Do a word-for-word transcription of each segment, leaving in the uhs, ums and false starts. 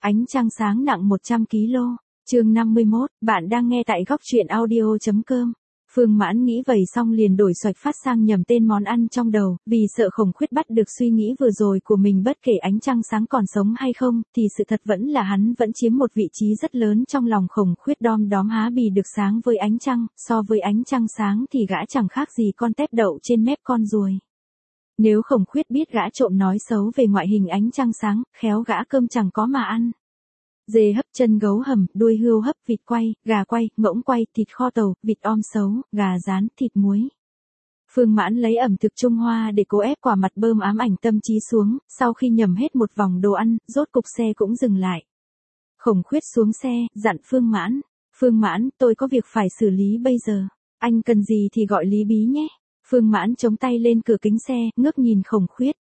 Ánh trăng sáng nặng một trăm ki lô gam. Chương năm mươi mốt, bạn đang nghe tại góc truyện audio chấm com. Phương Mãn nghĩ vậy xong liền đổi xoạch phát sang nhầm tên món ăn trong đầu, vì sợ Khổng Khuyết bắt được suy nghĩ vừa rồi của mình. Bất kể ánh trăng sáng còn sống hay không, thì sự thật vẫn là hắn vẫn chiếm một vị trí rất lớn trong lòng Khổng Khuyết. Đom đóm há bì được sáng với ánh trăng, so với ánh trăng sáng thì gã chẳng khác gì con tép đậu trên mép con ruồi. Nếu Khổng Khuyết biết gã trộm nói xấu về ngoại hình ánh trăng sáng, khéo gã cơm chẳng có mà ăn. Dê hấp, chân gấu hầm, đuôi hươu hấp, vịt quay, gà quay, ngỗng quay, thịt kho tàu, vịt om sấu, gà rán, thịt muối. Phương Mãn lấy ẩm thực Trung Hoa để cố ép quả mặt bơm ám ảnh tâm trí xuống. Sau khi nhầm hết một vòng đồ ăn, rốt cục xe cũng dừng lại. Khổng Khuyết xuống xe, dặn Phương Mãn. Phương Mãn, tôi có việc phải xử lý bây giờ. Anh cần gì thì gọi Lý Bí nhé. Phương Mãn chống tay lên cửa kính xe, ngước nhìn Khổng Khuyết.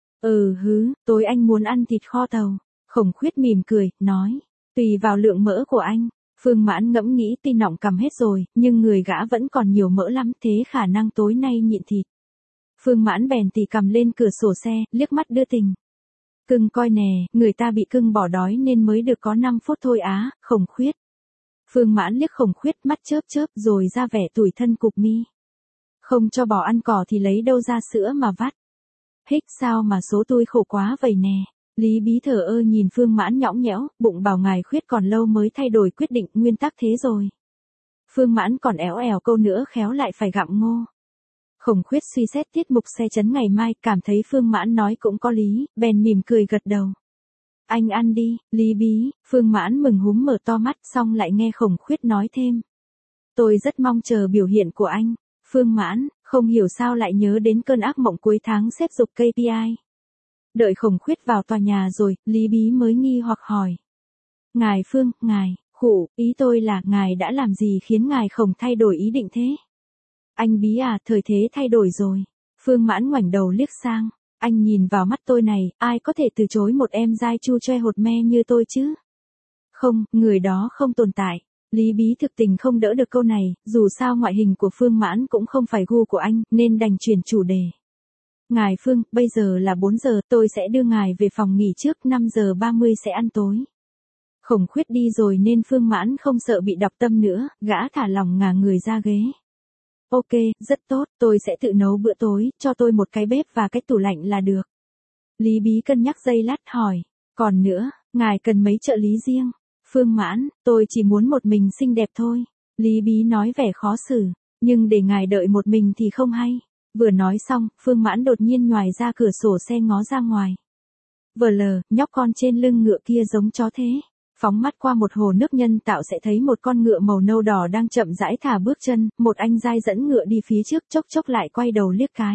Ừ hứ, tối anh muốn ăn thịt kho tàu. Khổng Khuyết mỉm cười, nói. Tùy vào lượng mỡ của anh. Phương Mãn ngẫm nghĩ tuy nọng cằm hết rồi, nhưng người gã vẫn còn nhiều mỡ lắm, thế khả năng tối nay nhịn thịt. Phương Mãn bèn tì cầm lên cửa sổ xe, liếc mắt đưa tình. Cưng coi nè, người ta bị cưng bỏ đói nên mới được có năm phút thôi á, Khổng Khuyết. Phương Mãn liếc Khổng Khuyết mắt chớp chớp rồi ra vẻ tủi thân cụp mi. Không cho bò ăn cỏ thì lấy đâu ra sữa mà vắt. Hích sao mà số tôi khổ quá vậy nè. Lý Bí thờ ơ nhìn Phương Mãn nhõng nhẽo, bụng bảo ngài Khuyết còn lâu mới thay đổi quyết định, nguyên tắc thế rồi. Phương Mãn còn éo ẻo câu nữa khéo lại phải gặm ngô. Khổng Khuyết suy xét tiết mục xe chấn ngày mai, cảm thấy Phương Mãn nói cũng có lý, bèn mỉm cười gật đầu. Anh ăn đi, Lý Bí. Phương Mãn mừng húm mở to mắt, xong lại nghe Khổng Khuyết nói thêm. Tôi rất mong chờ biểu hiện của anh. Phương Mãn, không hiểu sao lại nhớ đến cơn ác mộng cuối tháng xếp dục ca pê i. Đợi Khổng Khuyết vào tòa nhà rồi, Lý Bí mới nghi hoặc hỏi. Ngài Phương, ngài, khụ, ý tôi là ngài đã làm gì khiến ngài Khổng thay đổi ý định thế? Anh Bí à, thời thế thay đổi rồi. Phương Mãn ngoảnh đầu liếc sang. Anh nhìn vào mắt tôi này, ai có thể từ chối một em giai chu choe hột me như tôi chứ? Không, người đó không tồn tại. Lý Bí thực tình không đỡ được câu này, dù sao ngoại hình của Phương Mãn cũng không phải gu của anh, nên đành chuyển chủ đề. Ngài Phương, bây giờ là bốn giờ, tôi sẽ đưa ngài về phòng nghỉ trước, năm giờ ba mươi sẽ ăn tối. Khổng Khuyết đi rồi nên Phương Mãn không sợ bị đọc tâm nữa, gã thả lỏng ngả người ra ghế. Ok, rất tốt, tôi sẽ tự nấu bữa tối, cho tôi một cái bếp và cái tủ lạnh là được. Lý Bí cân nhắc giây lát hỏi, còn nữa, ngài cần mấy trợ lý riêng? Phương Mãn, tôi chỉ muốn một mình xinh đẹp thôi. Lý Bí nói vẻ khó xử, nhưng để ngài đợi một mình thì không hay. Vừa nói xong, Phương Mãn đột nhiên nhoài ra cửa sổ xe ngó ra ngoài. Vờ lờ, nhóc con trên lưng ngựa kia giống chó thế. Phóng mắt qua một hồ nước nhân tạo sẽ thấy một con ngựa màu nâu đỏ đang chậm rãi thả bước chân, một anh giai dẫn ngựa đi phía trước, chốc chốc lại quay đầu liếc cái.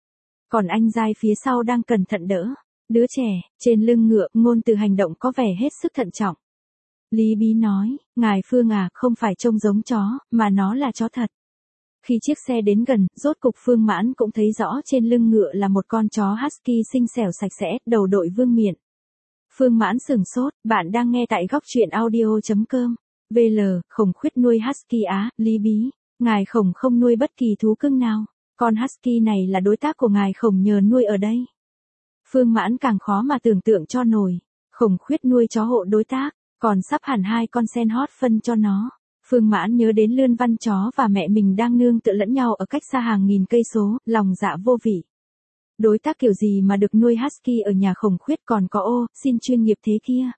Còn anh giai phía sau đang cẩn thận đỡ đứa trẻ, trên lưng ngựa, ngôn từ hành động có vẻ hết sức thận trọng. Lý Bí nói, ngài Phương à, không phải trông giống chó, mà nó là chó thật. Khi chiếc xe đến gần, rốt cục Phương Mãn cũng thấy rõ trên lưng ngựa là một con chó husky xinh xẻo sạch sẽ, đầu đội vương miện. Phương Mãn sửng sốt, bạn đang nghe tại góc truyện audio chấm com. vê lờ, Khổng Khuyết nuôi husky á, Lý Bí. Ngài Khổng không nuôi bất kỳ thú cưng nào. Con husky này là đối tác của ngài Khổng nhờ nuôi ở đây. Phương Mãn càng khó mà tưởng tượng cho nổi. Khổng Khuyết nuôi chó hộ đối tác, còn sắp hẳn hai con sen hót phân cho nó. Phương Mãn nhớ đến Lươn Văn chó và mẹ mình đang nương tựa lẫn nhau ở cách xa hàng nghìn cây số, lòng dạ vô vị. Đối tác kiểu gì mà được nuôi husky ở nhà Khổng Khuyết còn có ô, xin chuyên nghiệp thế kia.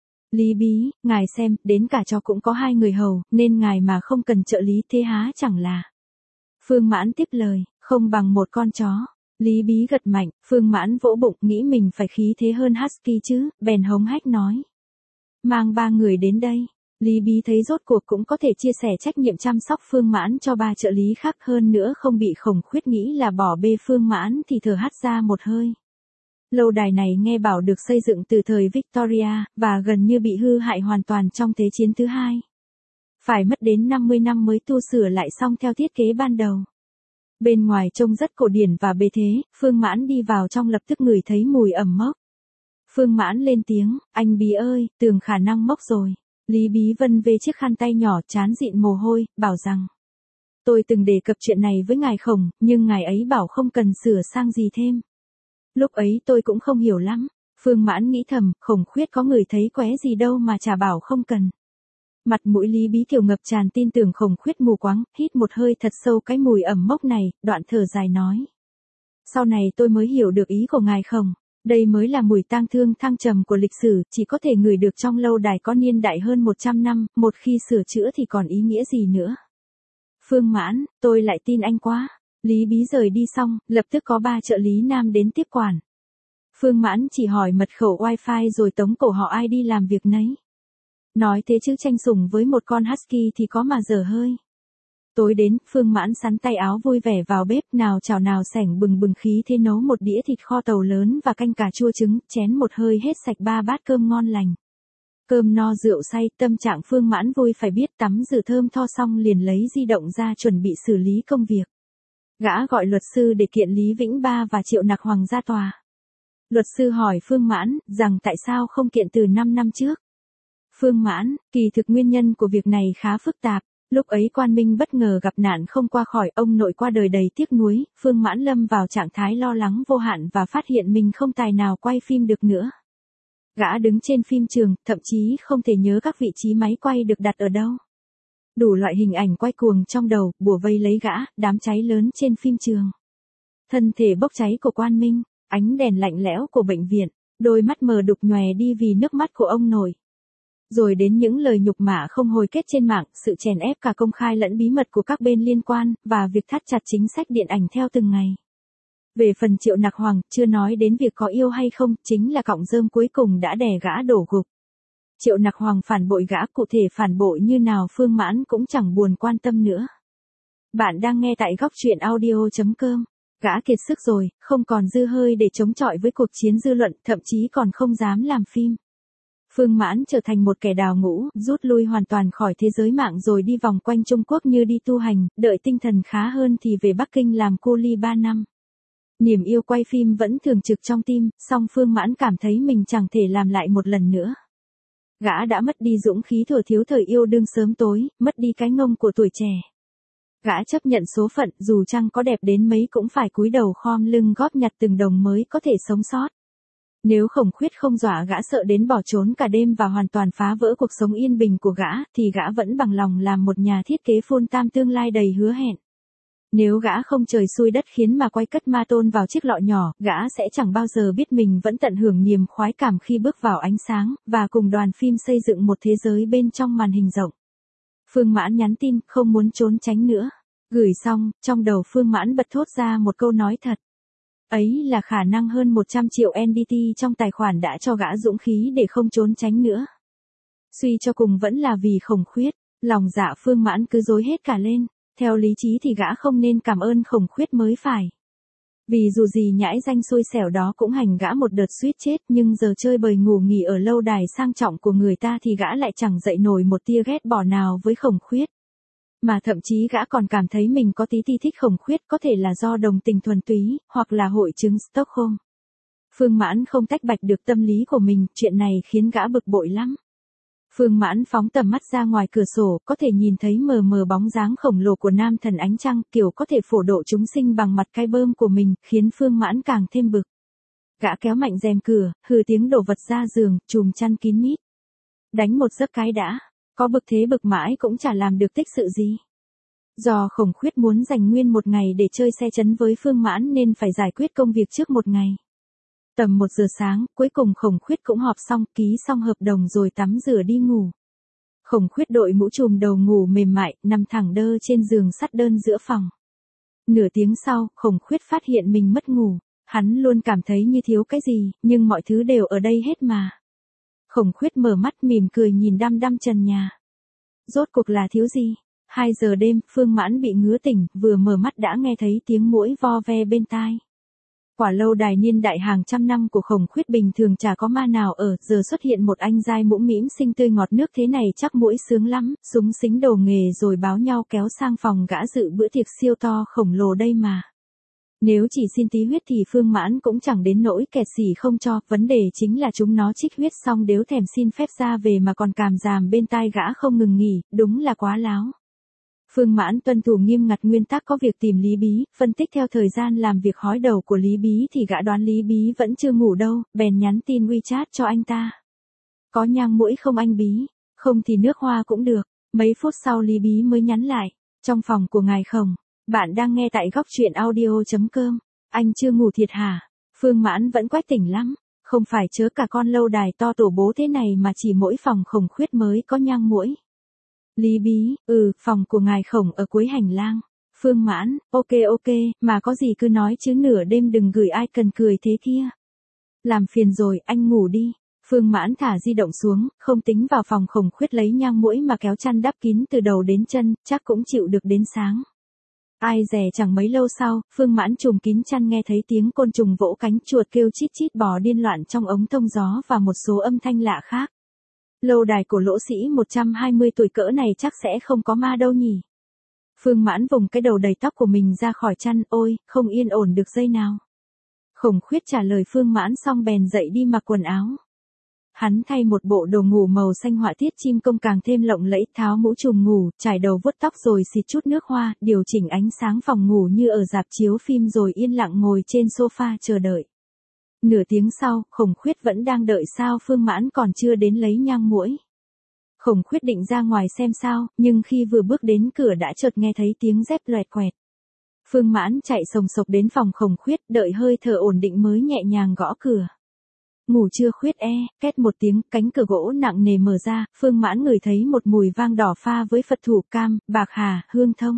Lý Bí, ngài xem, đến cả chó cũng có hai người hầu, nên ngài mà không cần trợ lý thế há chẳng là. Phương Mãn tiếp lời, không bằng một con chó. Lý Bí gật mạnh, Phương Mãn vỗ bụng nghĩ mình phải khí thế hơn husky chứ, bèn hống hách nói. Mang ba người đến đây. Lý Bí thấy rốt cuộc cũng có thể chia sẻ trách nhiệm chăm sóc Phương Mãn cho ba trợ lý khác, hơn nữa không bị Khổng Khuyết nghĩ là bỏ bê Phương Mãn thì thở hắt ra một hơi. Lâu đài này nghe bảo được xây dựng từ thời Victoria, và gần như bị hư hại hoàn toàn trong Thế chiến thứ hai. Phải mất đến năm mươi năm mới tu sửa lại xong theo thiết kế ban đầu. Bên ngoài trông rất cổ điển và bề thế, Phương Mãn đi vào trong lập tức ngửi thấy mùi ẩm mốc. Phương Mãn lên tiếng, anh Bí ơi, tường khả năng mốc rồi. Lý Bí vân về chiếc khăn tay nhỏ chán dịn mồ hôi, bảo rằng. Tôi từng đề cập chuyện này với ngài Khổng, nhưng ngài ấy bảo không cần sửa sang gì thêm. Lúc ấy tôi cũng không hiểu lắm. Phương Mãn nghĩ thầm, Khổng Khuyết có người thấy qué gì đâu mà chả bảo không cần. Mặt mũi Lý Bí Kiều ngập tràn tin tưởng Khổng Khuyết mù quáng, hít một hơi thật sâu cái mùi ẩm mốc này, đoạn thở dài nói. Sau này tôi mới hiểu được ý của ngài Khổng. Đây mới là mùi tang thương thăng trầm của lịch sử, chỉ có thể ngửi được trong lâu đài có niên đại hơn một trăm năm, một khi sửa chữa thì còn ý nghĩa gì nữa. Phương Mãn, tôi lại tin anh quá. Lý Bí rời đi xong, lập tức có ba trợ lý nam đến tiếp quản. Phương Mãn chỉ hỏi mật khẩu wifi rồi tống cổ họ ai đi làm việc nấy. Nói thế chứ tranh sủng với một con husky thì có mà dở hơi. Tối đến, Phương Mãn sắn tay áo vui vẻ vào bếp, nào chảo nào sảnh bừng bừng khí thế nấu một đĩa thịt kho tàu lớn và canh cà chua trứng, chén một hơi hết sạch ba bát cơm ngon lành. Cơm no rượu say, tâm trạng Phương Mãn vui phải biết, tắm rửa thơm tho xong liền lấy di động ra chuẩn bị xử lý công việc. Gã gọi luật sư để kiện Lý Vĩnh Ba và Triệu Nặc Hoàng ra tòa. Luật sư hỏi Phương Mãn, rằng tại sao không kiện từ năm năm trước. Phương Mãn, kỳ thực nguyên nhân của việc này khá phức tạp. Lúc ấy Quan Minh bất ngờ gặp nạn không qua khỏi, ông nội qua đời đầy tiếc nuối, Phương Mãn lâm vào trạng thái lo lắng vô hạn và phát hiện mình không tài nào quay phim được nữa. Gã đứng trên phim trường, thậm chí không thể nhớ các vị trí máy quay được đặt ở đâu. Đủ loại hình ảnh quay cuồng trong đầu, bủa vây lấy gã, đám cháy lớn trên phim trường. Thân thể bốc cháy của Quan Minh, ánh đèn lạnh lẽo của bệnh viện, đôi mắt mờ đục nhòe đi vì nước mắt của ông nội. Rồi đến những lời nhục mạ không hồi kết trên mạng, sự chèn ép cả công khai lẫn bí mật của các bên liên quan, và việc thắt chặt chính sách điện ảnh theo từng ngày. Về phần Triệu Nặc Hoàng, chưa nói đến việc có yêu hay không, chính là cọng rơm cuối cùng đã đè gã đổ gục. Triệu Nặc Hoàng phản bội gã, cụ thể phản bội như nào Phương Mãn cũng chẳng buồn quan tâm nữa. Bạn đang nghe tại góc truyện audio chấm com. Gã kiệt sức rồi, không còn dư hơi để chống chọi với cuộc chiến dư luận, thậm chí còn không dám làm phim. Phương Mãn trở thành một kẻ đào ngũ, rút lui hoàn toàn khỏi thế giới mạng rồi đi vòng quanh Trung Quốc như đi tu hành, đợi tinh thần khá hơn thì về Bắc Kinh làm cô ly ba năm. Niềm yêu quay phim vẫn thường trực trong tim, song Phương Mãn cảm thấy mình chẳng thể làm lại một lần nữa. Gã đã mất đi dũng khí thuở thiếu thời yêu đương sớm tối, mất đi cái ngông của tuổi trẻ. Gã chấp nhận số phận, dù chăng có đẹp đến mấy cũng phải cúi đầu khom lưng góp nhặt từng đồng mới có thể sống sót. Nếu Khổng Khuyết không dọa gã sợ đến bỏ trốn cả đêm và hoàn toàn phá vỡ cuộc sống yên bình của gã, thì gã vẫn bằng lòng làm một nhà thiết kế phôn tam tương lai đầy hứa hẹn. Nếu gã không trời xui đất khiến mà quay cất ma tôn vào chiếc lọ nhỏ, gã sẽ chẳng bao giờ biết mình vẫn tận hưởng niềm khoái cảm khi bước vào ánh sáng, và cùng đoàn phim xây dựng một thế giới bên trong màn hình rộng. Phương Mãn nhắn tin, không muốn trốn tránh nữa. Gửi xong, trong đầu Phương Mãn bật thốt ra một câu nói thật. Ấy là khả năng hơn một trăm triệu en đê tê trong tài khoản đã cho gã dũng khí để không trốn tránh nữa. Suy cho cùng vẫn là vì Khổng Khuyết, lòng dạ Phương Mãn cứ dối hết cả lên, theo lý trí thì gã không nên cảm ơn Khổng Khuyết mới phải. Vì dù gì nhãi danh xui xẻo đó cũng hành gã một đợt suýt chết, nhưng giờ chơi bời ngủ nghỉ ở lâu đài sang trọng của người ta thì gã lại chẳng dậy nổi một tia ghét bỏ nào với Khổng Khuyết. Mà thậm chí gã còn cảm thấy mình có tí tí thích Khổng Khuyết, có thể là do đồng tình thuần túy, hoặc là hội chứng Stockholm. Phương Mãn không tách bạch được tâm lý của mình, chuyện này khiến gã bực bội lắm. Phương Mãn phóng tầm mắt ra ngoài cửa sổ, có thể nhìn thấy mờ mờ bóng dáng khổng lồ của nam thần ánh trăng, kiểu có thể phổ độ chúng sinh bằng mặt cái bơm của mình, khiến Phương Mãn càng thêm bực. Gã kéo mạnh rèm cửa, hừ tiếng đổ vật ra giường, chùm chăn kín mít. Đánh một giấc cái đã, có bực thế bực mãi cũng chả làm được tích sự gì. Do Khổng Khuyết muốn dành nguyên một ngày để chơi xe chấn với Phương Mãn nên phải giải quyết công việc trước một ngày. Tầm một giờ sáng, cuối cùng Khổng Khuyết cũng họp xong, ký xong hợp đồng rồi tắm rửa đi ngủ. Khổng Khuyết đội mũ trùm đầu ngủ mềm mại, nằm thẳng đơ trên giường sắt đơn giữa phòng. Nửa tiếng sau, Khổng Khuyết phát hiện mình mất ngủ. Hắn luôn cảm thấy như thiếu cái gì, nhưng mọi thứ đều ở đây hết mà. Khổng Khuyết mở mắt mỉm cười nhìn đăm đăm trần nhà. Rốt cuộc là thiếu gì? Hai giờ đêm, Phương Mãn bị ngứa tỉnh, vừa mở mắt đã nghe thấy tiếng muỗi vo ve bên tai. Quả lâu đài niên đại hàng trăm năm của Khổng Khuyết bình thường chả có ma nào ở, giờ xuất hiện một anh giai mũm mĩm xinh tươi ngọt nước thế này chắc muỗi sướng lắm, súng xính đồ nghề rồi báo nhau kéo sang phòng gã dự bữa tiệc siêu to khổng lồ đây mà. Nếu chỉ xin tí huyết thì Phương Mãn cũng chẳng đến nỗi kẹt xỉ không cho, vấn đề chính là chúng nó trích huyết xong đếu thèm xin phép ra về mà còn càm ràm bên tai gã không ngừng nghỉ, đúng là quá láo. Phương Mãn tuân thủ nghiêm ngặt nguyên tắc có việc tìm Lý Bí, phân tích theo thời gian làm việc hói đầu của Lý Bí thì gã đoán Lý Bí vẫn chưa ngủ đâu, bèn nhắn tin WeChat cho anh ta. Có nhang muỗi không anh Bí? Không thì nước hoa cũng được. Mấy phút sau Lý Bí mới nhắn lại. Trong phòng của ngài Khổng. Bạn đang nghe tại góc truyện audio.com. Anh chưa ngủ thiệt hả? Phương Mãn vẫn quách tỉnh lắm. Không phải chớ cả con lâu đài to tổ bố thế này mà chỉ mỗi phòng Khổng Khuyết mới có nhang muỗi. Lý Bí, ừ, phòng của ngài Khổng ở cuối hành lang. Phương Mãn, ok ok, mà có gì cứ nói chứ nửa đêm đừng gửi ai cần cười thế kia. Làm phiền rồi, anh ngủ đi. Phương Mãn thả di động xuống, không tính vào phòng Khổng Khuyết lấy nhang muỗi mà kéo chăn đắp kín từ đầu đến chân, chắc cũng chịu được đến sáng. Ai dè chẳng mấy lâu sau, Phương Mãn trùm kín chăn nghe thấy tiếng côn trùng vỗ cánh, chuột kêu chít chít bò điên loạn trong ống thông gió và một số âm thanh lạ khác. Lâu đài của lỗ sĩ một trăm hai mươi tuổi cỡ này chắc sẽ không có ma đâu nhỉ. Phương Mãn vùng cái đầu đầy tóc của mình ra khỏi chăn, ôi, không yên ổn được giây nào. Khổng Khuyết trả lời Phương Mãn xong bèn dậy đi mặc quần áo. Hắn thay một bộ đồ ngủ màu xanh họa tiết chim công càng thêm lộng lẫy, tháo mũ trùm ngủ, trải đầu vuốt tóc rồi xịt chút nước hoa, điều chỉnh ánh sáng phòng ngủ như ở rạp chiếu phim rồi yên lặng ngồi trên sofa chờ đợi. Nửa tiếng sau, Khổng Khuyết vẫn đang đợi sao Phương Mãn còn chưa đến lấy nhang muỗi. Khổng Khuyết định ra ngoài xem sao, nhưng khi vừa bước đến cửa đã chợt nghe thấy tiếng dép loẹt quẹt. Phương Mãn chạy sồng sộc đến phòng Khổng Khuyết, đợi hơi thở ổn định mới nhẹ nhàng gõ cửa. Ngủ chưa Khuyết e, két một tiếng, cánh cửa gỗ nặng nề mở ra, Phương Mãn ngửi thấy một mùi vang đỏ pha với Phật thủ cam, bạc hà, hương thông.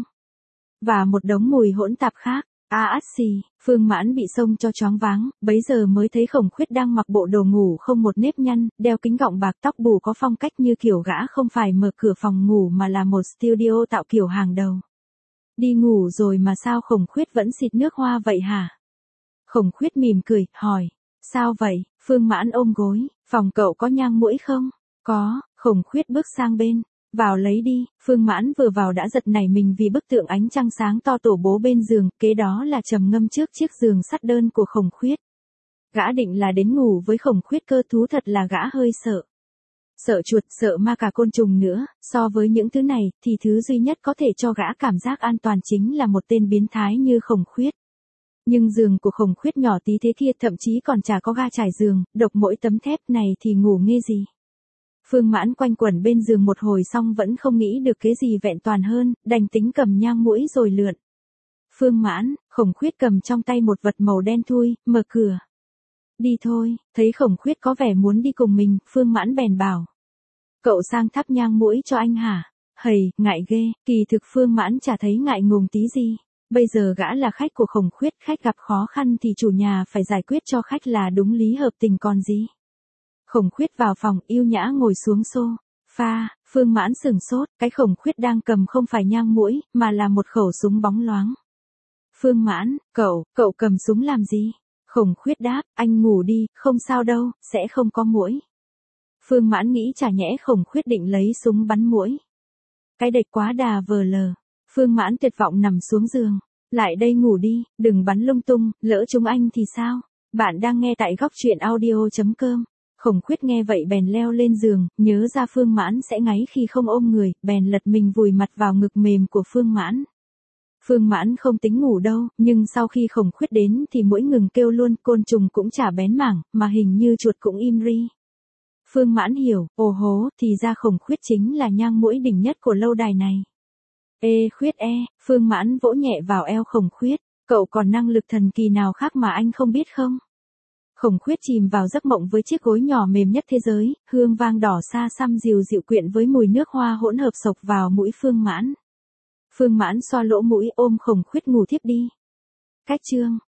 Và một đống mùi hỗn tạp khác. A át xì, Phương Mãn bị xông cho choáng váng, bấy giờ mới thấy Khổng Khuyết đang mặc bộ đồ ngủ không một nếp nhăn, đeo kính gọng bạc, tóc bù có phong cách như kiểu gã không phải mở cửa phòng ngủ mà là một studio tạo kiểu hàng đầu. Đi ngủ rồi mà sao Khổng Khuyết vẫn xịt nước hoa vậy hả? Khổng Khuyết mỉm cười, hỏi, sao vậy? Phương Mãn ôm gối, phòng cậu có nhang muỗi không? Có, Khổng Khuyết bước sang bên. Vào lấy đi, Phương Mãn vừa vào đã giật nảy mình vì bức tượng ánh trăng sáng to tổ bố bên giường, kế đó là trầm ngâm trước chiếc giường sắt đơn của Khổng Khuyết. Gã định là đến ngủ với Khổng Khuyết cơ, thú thật là gã hơi sợ. Sợ chuột, sợ ma cả côn trùng nữa, so với những thứ này, thì thứ duy nhất có thể cho gã cảm giác an toàn chính là một tên biến thái như Khổng Khuyết. Nhưng giường của Khổng Khuyết nhỏ tí thế kia, thậm chí còn chả có ga trải giường, độc mỗi tấm thép này thì ngủ nghe gì. Phương Mãn quanh quẩn bên giường một hồi xong vẫn không nghĩ được cái gì vẹn toàn hơn, đành tính cầm nhang muỗi rồi lượn. Phương Mãn, Khổng Khuyết cầm trong tay một vật màu đen thui, mở cửa. Đi thôi, thấy Khổng Khuyết có vẻ muốn đi cùng mình, Phương Mãn bèn bảo. Cậu sang thắp nhang muỗi cho anh hả? Hầy, ngại ghê, kỳ thực Phương Mãn chả thấy ngại ngùng tí gì. Bây giờ gã là khách của Khổng Khuyết, khách gặp khó khăn thì chủ nhà phải giải quyết cho khách là đúng lý hợp tình còn gì. Khổng Khuyết vào phòng, yêu nhã ngồi xuống sofa, Phương Mãn sửng sốt, cái Khổng Khuyết đang cầm không phải nhang muỗi, mà là một khẩu súng bóng loáng. Phương Mãn, cậu, cậu cầm súng làm gì? Khổng Khuyết đáp, anh ngủ đi, không sao đâu, sẽ không có muỗi. Phương Mãn nghĩ chả nhẽ Khổng Khuyết định lấy súng bắn muỗi. Cái đệch quá đà vờ lờ. Phương Mãn tuyệt vọng nằm xuống giường. Lại đây ngủ đi, đừng bắn lung tung, lỡ chúng anh thì sao? Bạn đang nghe tại góc truyện audio.com. Khổng Khuyết nghe vậy bèn leo lên giường, nhớ ra Phương Mãn sẽ ngáy khi không ôm người, bèn lật mình vùi mặt vào ngực mềm của Phương Mãn. Phương Mãn không tính ngủ đâu, nhưng sau khi Khổng Khuyết đến thì muỗi ngừng kêu luôn, côn trùng cũng chả bén mảng, mà hình như chuột cũng im ri. Phương Mãn hiểu, ồ hố, thì ra Khổng Khuyết chính là nhang muỗi đỉnh nhất của lâu đài này. Ê Khuyết e, Phương Mãn vỗ nhẹ vào eo Khổng Khuyết, cậu còn năng lực thần kỳ nào khác mà anh không biết không? Khổng Khuyết chìm vào giấc mộng với chiếc gối nhỏ mềm nhất thế giới, hương vang đỏ xa xăm dịu dịu quyện với mùi nước hoa hỗn hợp sộc vào mũi Phương Mãn. Phương Mãn xoa lỗ mũi ôm Khổng Khuyết ngủ thiếp đi. Cách chương